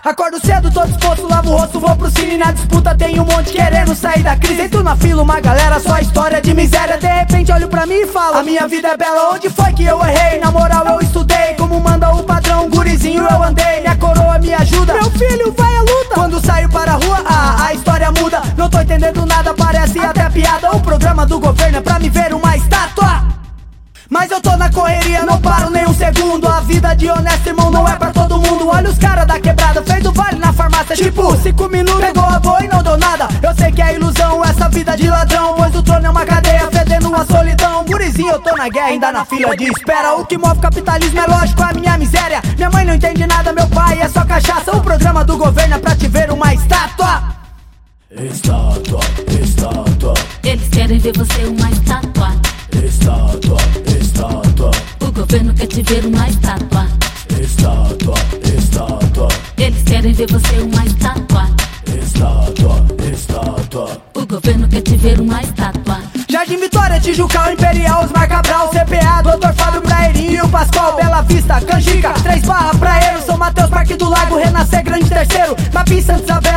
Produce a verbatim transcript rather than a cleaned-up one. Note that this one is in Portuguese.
Acordo cedo, tô disposto, lavo o rosto, vou pro cine. Na disputa tem um monte querendo sair da crise. Entro na fila, uma galera, só história de miséria. De repente olho pra mim e falo: a minha vida é bela, onde foi que eu errei? Na moral eu estudei, como manda o padrão, gurizinho eu andei. Minha coroa me ajuda, meu filho vai à luta. Quando saio para a rua, ah, a história muda. Não tô entendendo nada, parece até piada. O programa do governo é pra me ver uma estátua, mas eu tô na correria, não paro nem um segundo. A vida de honesto, irmão, não é pra todo mundo. Olha os caras da quebrada, fez o vale na farmácia, tipo, cinco minutos, pegou a boa e não deu nada. Eu sei que é ilusão, essa vida de ladrão, pois o trono é uma cadeia, fedendo uma solidão. Gurizinho, eu tô na guerra, ainda na fila de espera. O que move o capitalismo é lógico, a minha miséria. Minha mãe não entende nada, meu pai é só cachaça. O programa do governo é pra te ver uma estátua. Estátua, estátua. Eles querem ver você uma estátua. Estátua, estátua. O governo quer te ver uma estátua. Estátua, estátua. Eles querem ver você uma estátua. Estátua, estátua. O governo quer te ver uma estátua. Jardim Vitória, Tijucal, Imperial, Osmar Cabral, C P A, doutor Fábio Praeirinho e o Pascoal, Bela Vista, Canjica, Três Barra, Praeiro, São Mateus, Parque do Lago, Renascer, Grande Terceiro, Mapim, Santos,